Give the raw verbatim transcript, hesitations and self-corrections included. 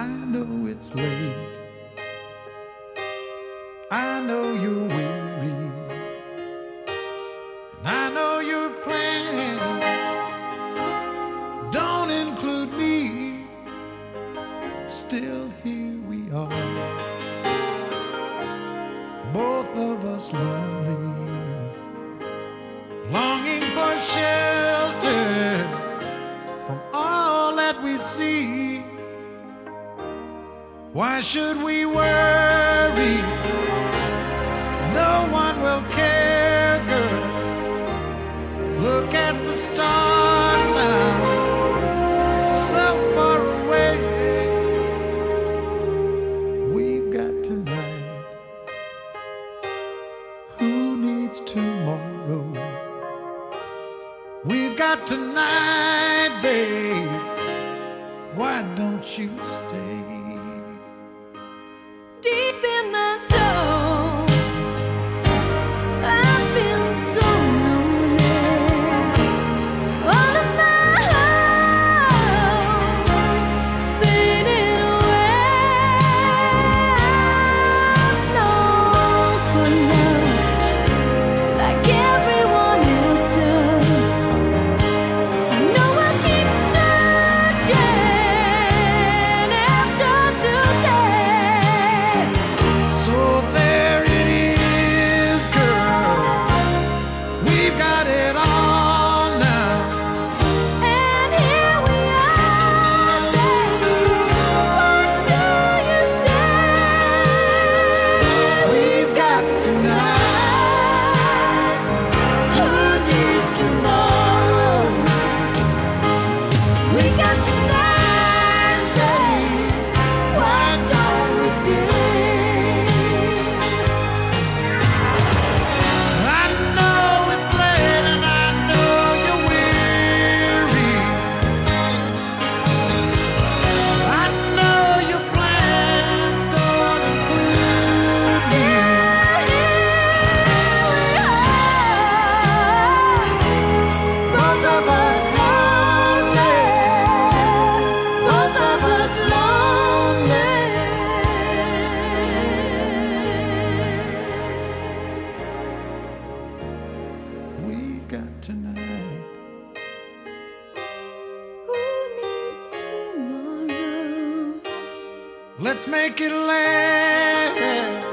know it's late. I know you're weary, and I know your plans don't include me. Still here we are, both of us lonely, longing for shelter from all that we see. Why should we worry? No one will care, girl. Look at the stars now, so far away. We've got tonight. Who needs tomorrow? We've got tonight, babe. Why don't you stay? Deep in my soul, I feel so lonely. All of my hopes fading away. I'm lost for love, like everyone else does. I know I keep searching after today. So there it is, girl. We've got it all now. And here we are, baby. What do you say? We've got tonight. Who needs tomorrow? We got tonight, babe. Why don't we stay? I know it's late and I know you're weary. I know your plans don't include me. Both of us lonely. Both of us lonely. We've got tonight. Who needs tomorrow? Let's make it last.